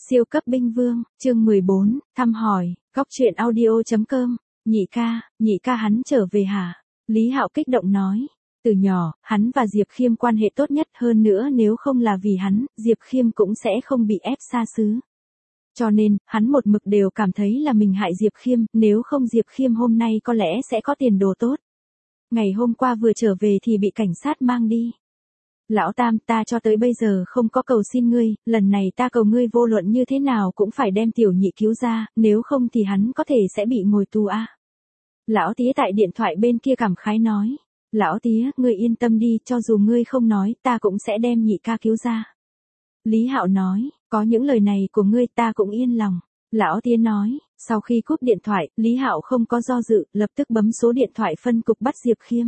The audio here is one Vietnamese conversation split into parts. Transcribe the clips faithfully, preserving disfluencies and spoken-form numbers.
Siêu cấp binh vương, chương mười bốn, thăm hỏi, góc truyện audio.com, nhị ca, nhị ca hắn trở về hả? Lý Hạo kích động nói, từ nhỏ, hắn và Diệp Khiêm quan hệ tốt nhất, hơn nữa nếu không là vì hắn, Diệp Khiêm cũng sẽ không bị ép xa xứ. Cho nên, hắn một mực đều cảm thấy là mình hại Diệp Khiêm, nếu không Diệp Khiêm hôm nay có lẽ sẽ có tiền đồ tốt. Ngày hôm qua vừa trở về thì bị cảnh sát mang đi. Lão Tam, ta cho tới bây giờ không có cầu xin ngươi, lần này ta cầu ngươi vô luận như thế nào cũng phải đem tiểu nhị cứu ra, nếu không thì hắn có thể sẽ bị ngồi tù a. Lão Tía tại điện thoại bên kia cảm khái nói, Lão Tía, ngươi yên tâm đi, cho dù ngươi không nói, ta cũng sẽ đem nhị ca cứu ra. Lý Hạo nói, có những lời này của ngươi ta cũng yên lòng. Lão Tía nói, sau khi cúp điện thoại, Lý Hạo không có do dự, lập tức bấm số điện thoại phân cục bắt Diệp Khiêm.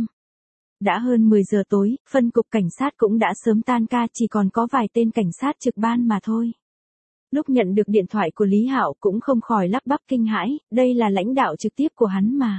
Đã hơn mười giờ tối, phân cục cảnh sát cũng đã sớm tan ca, chỉ còn có vài tên cảnh sát trực ban mà thôi. Lúc nhận được điện thoại của Lý Hạo cũng không khỏi lắp bắp kinh hãi, đây là lãnh đạo trực tiếp của hắn mà.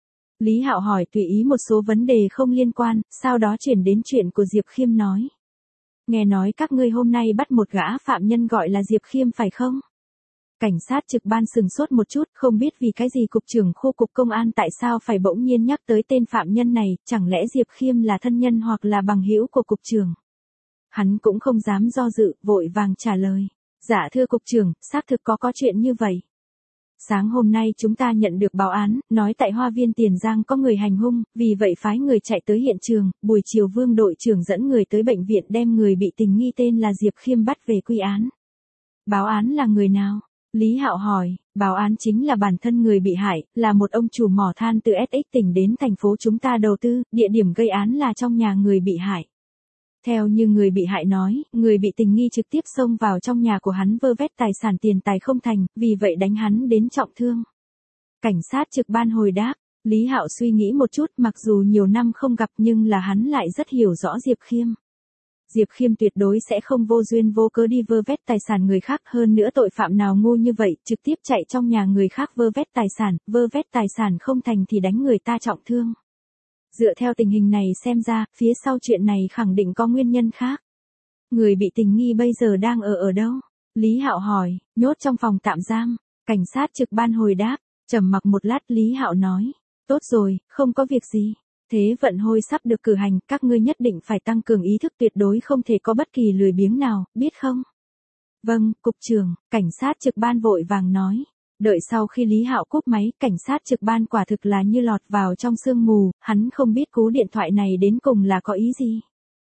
Lý Hạo hỏi tùy ý một số vấn đề không liên quan, sau đó chuyển đến chuyện của Diệp Khiêm nói. Nghe nói các ngươi hôm nay bắt một gã phạm nhân gọi là Diệp Khiêm phải không? Cảnh sát trực ban sừng sốt một chút, không biết vì cái gì cục trưởng khu cục công an tại sao phải bỗng nhiên nhắc tới tên phạm nhân này, chẳng lẽ Diệp Khiêm là thân nhân hoặc là bằng hữu của cục trưởng. Hắn cũng không dám do dự, vội vàng trả lời. Dạ thưa cục trưởng, xác thực có có chuyện như vậy. Sáng hôm nay chúng ta nhận được báo án, nói tại Hoa Viên Tiền Giang có người hành hung, vì vậy phái người chạy tới hiện trường, buổi chiều Vương đội trưởng dẫn người tới bệnh viện đem người bị tình nghi tên là Diệp Khiêm bắt về quy án. Báo án là người nào? Lý Hạo hỏi, báo án chính là bản thân người bị hại, là một ông chủ mỏ than từ ét ích tỉnh đến thành phố chúng ta đầu tư, địa điểm gây án là trong nhà người bị hại. Theo như người bị hại nói, người bị tình nghi trực tiếp xông vào trong nhà của hắn vơ vét tài sản tiền tài không thành, vì vậy đánh hắn đến trọng thương. Cảnh sát trực ban hồi đáp, Lý Hạo suy nghĩ một chút, mặc dù nhiều năm không gặp nhưng là hắn lại rất hiểu rõ Diệp Khiêm. Diệp Khiêm tuyệt đối sẽ không vô duyên vô cớ đi vơ vét tài sản người khác, hơn nữa tội phạm nào ngu như vậy, trực tiếp chạy trong nhà người khác vơ vét tài sản, vơ vét tài sản không thành thì đánh người ta trọng thương. Dựa theo tình hình này xem ra, phía sau chuyện này khẳng định có nguyên nhân khác. Người bị tình nghi bây giờ đang ở ở đâu? Lý Hạo hỏi, nhốt trong phòng tạm giam. Cảnh sát trực ban hồi đáp, trầm mặc một lát Lý Hạo nói, tốt rồi, không có việc gì. Thế vận hội sắp được cử hành, các ngươi nhất định phải tăng cường ý thức, tuyệt đối không thể có bất kỳ lười biếng nào, biết không? Vâng, cục trưởng, cảnh sát trực ban vội vàng nói. Đợi sau khi Lý Hạo cúp máy, cảnh sát trực ban quả thực là như lọt vào trong sương mù, hắn không biết cú điện thoại này đến cùng là có ý gì.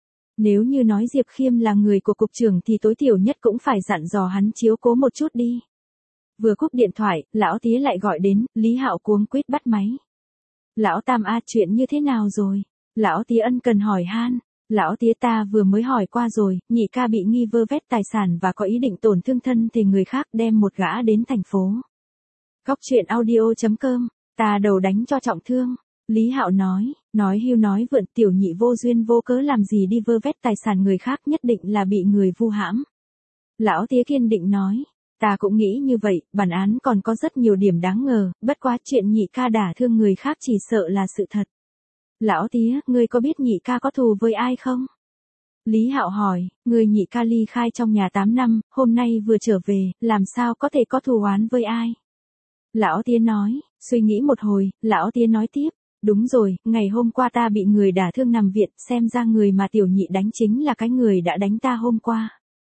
Nếu như nói Diệp Khiêm là người của cục trưởng thì tối thiểu nhất cũng phải dặn dò hắn chiếu cố một chút đi. Vừa cúp điện thoại, lão Tía lại gọi đến, Lý Hạo cuống quýt bắt máy. Lão Tam a, chuyện như thế nào rồi? Lão Tía ân cần hỏi han. Lão Tía ta vừa mới hỏi qua rồi, nhị ca bị nghi vơ vét tài sản và có ý định tổn thương thân thể người khác, đem một gã đến thành phố. Góc truyện audio.com, ta đầu đánh cho trọng thương. Lý Hạo nói, nói hưu nói vượn, tiểu nhị vô duyên vô cớ làm gì đi vơ vét tài sản người khác, nhất định là bị người vu hãm. Lão Tía kiên định nói, ta cũng nghĩ như vậy, bản án còn có rất nhiều điểm đáng ngờ, bất quá chuyện nhị ca đả thương người khác chỉ sợ là sự thật. Lão Tía, ngươi có biết nhị ca có thù với ai không? Lý Hạo hỏi, người nhị ca ly khai trong nhà tám năm, hôm nay vừa trở về, làm sao có thể có thù oán với ai? Lão Tía nói, suy nghĩ một hồi, Lão Tía nói tiếp, đúng rồi, ngày hôm qua ta bị người đả thương nằm viện, xem ra người mà tiểu nhị đánh chính là cái người đã đánh ta hôm qua.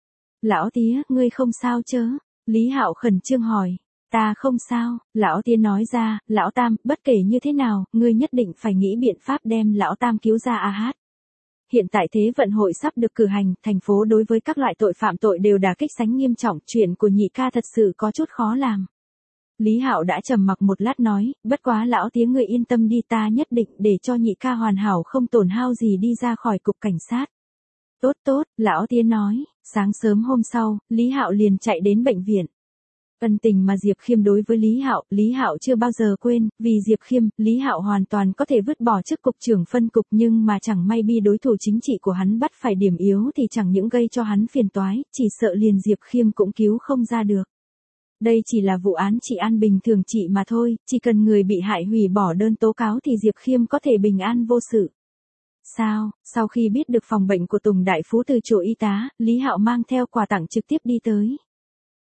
Lão Tía, ngươi không sao chớ? Lý Hạo khẩn trương hỏi, ta không sao. Lão Tía nói ra, Lão Tam, bất kể như thế nào, ngươi nhất định phải nghĩ biện pháp đem Lão Tam cứu ra a hát. Hiện tại thế vận hội sắp được cử hành, thành phố đối với các loại tội phạm tội đều đả kích sánh nghiêm trọng, chuyện của nhị ca thật sự có chút khó làm. Lý Hạo đã trầm mặc một lát nói, bất quá Lão Tía người yên tâm đi, ta nhất định để cho nhị ca hoàn hảo không tổn hao gì đi ra khỏi cục cảnh sát. Tốt tốt, Lão Tía nói, sáng sớm hôm sau, Lý Hạo liền chạy đến bệnh viện. Ân tình mà Diệp Khiêm đối với Lý Hạo, Lý Hạo chưa bao giờ quên, vì Diệp Khiêm, Lý Hạo hoàn toàn có thể vứt bỏ chức cục trưởng phân cục, nhưng mà chẳng may bị đối thủ chính trị của hắn bắt phải điểm yếu thì chẳng những gây cho hắn phiền toái, chỉ sợ liền Diệp Khiêm cũng cứu không ra được. Đây chỉ là vụ án trị an bình thường trị mà thôi, chỉ cần người bị hại hủy bỏ đơn tố cáo thì Diệp Khiêm có thể bình an vô sự. Sao, sau khi biết được phòng bệnh của Tùng Đại Phú từ chỗ y tá, Lý Hạo mang theo quà tặng trực tiếp đi tới.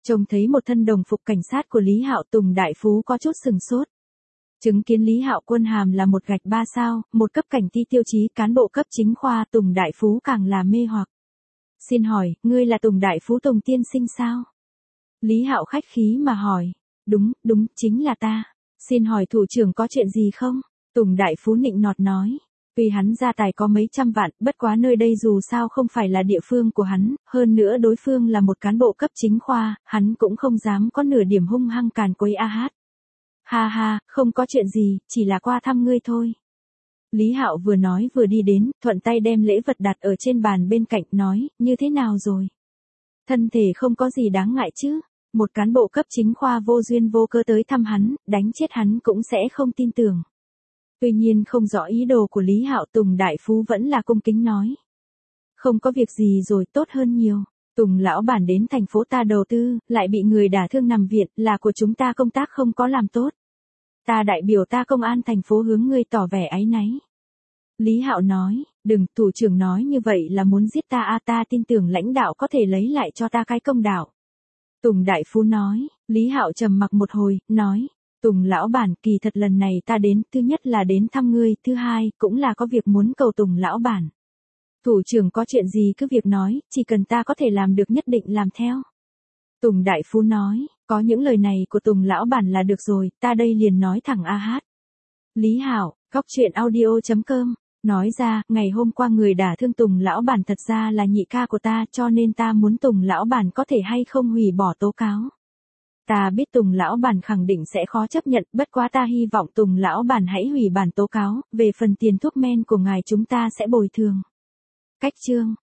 Trông thấy một thân đồng phục cảnh sát của Lý Hạo, Tùng Đại Phú có chút sừng sốt. Chứng kiến Lý Hạo quân hàm là một gạch ba sao, một cấp cảnh ti tiêu chí cán bộ cấp chính khoa, Tùng Đại Phú càng là mê hoặc. Xin hỏi, ngươi là Tùng Đại Phú Tùng tiên sinh sao? Lý Hạo khách khí mà hỏi. Đúng, đúng, chính là ta. Xin hỏi thủ trưởng có chuyện gì không? Tùng Đại Phú nịnh nọt nói. Vì hắn gia tài có mấy trăm vạn, bất quá nơi đây dù sao không phải là địa phương của hắn, hơn nữa đối phương là một cán bộ cấp chính khoa, hắn cũng không dám có nửa điểm hung hăng càn quấy a hát. Ha ha, không có chuyện gì, chỉ là qua thăm ngươi thôi. Lý Hạo vừa nói vừa đi đến, thuận tay đem lễ vật đặt ở trên bàn bên cạnh, nói, như thế nào rồi? Thân thể không có gì đáng ngại chứ? Một cán bộ cấp chính khoa vô duyên vô cớ tới thăm hắn, đánh chết hắn cũng sẽ không tin tưởng. Tuy nhiên không rõ ý đồ của Lý Hạo, Tùng Đại Phú vẫn là cung kính nói. Không có việc gì rồi, tốt hơn nhiều. Tùng lão bản đến thành phố ta đầu tư, lại bị người đả thương nằm viện, là của chúng ta công tác không có làm tốt. Ta đại biểu ta công an thành phố hướng ngươi tỏ vẻ áy náy. Lý Hạo nói, đừng, thủ trưởng nói như vậy là muốn giết ta a, ta tin tưởng lãnh đạo có thể lấy lại cho ta cái công đạo. Tùng Đại Phú nói, Lý Hạo trầm mặc một hồi, nói, Tùng lão bản, kỳ thật lần này ta đến, thứ nhất là đến thăm ngươi, thứ hai, cũng là có việc muốn cầu Tùng lão bản. Thủ trưởng có chuyện gì cứ việc nói, chỉ cần ta có thể làm được nhất định làm theo. Tùng Đại Phú nói, có những lời này của Tùng lão bản là được rồi, ta đây liền nói thẳng a hát. Lý Hạo, góc truyện audio chấm com, nói ra, ngày hôm qua người đả thương Tùng lão bản thật ra là nhị ca của ta, cho nên ta muốn Tùng lão bản có thể hay không hủy bỏ tố cáo. Ta biết Tùng lão bản khẳng định sẽ khó chấp nhận, bất quá ta hy vọng Tùng lão bản hãy hủy bản tố cáo, về phần tiền thuốc men của ngài chúng ta sẽ bồi thường. Cách chương